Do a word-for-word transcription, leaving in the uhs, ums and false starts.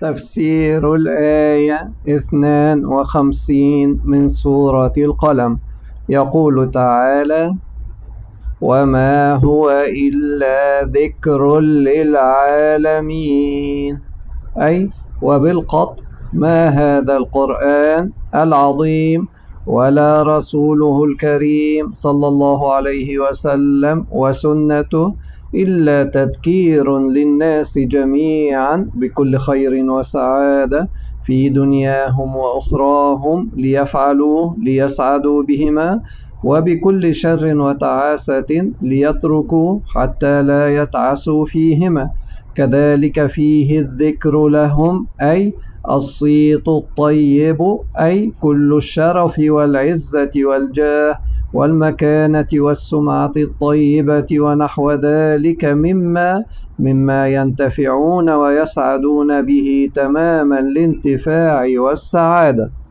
تفسير الآية اثنان وخمسين من سورة القلم. يقول تعالى: وما هو إلا ذكر للعالمين، أي وبالقطع ما هذا القرآن العظيم ولا رسوله الكريم صلى الله عليه وسلم وسنته إلا تذكير للناس جميعا بكل خير وسعادة في دنياهم وأخراهم ليفعلوه ليسعدوا بهما، وبكل شر وتعاسة ليتركوا حتى لا يتعسوا فيهما. كذلك فيه الذكر لهم، أي الصيت الطيب، أي كل الشرف والعزة والجاه والمكانة والسمعة الطيبة ونحو ذلك مما مما ينتفعون ويسعدون به تمام الانتفاع والسعادة.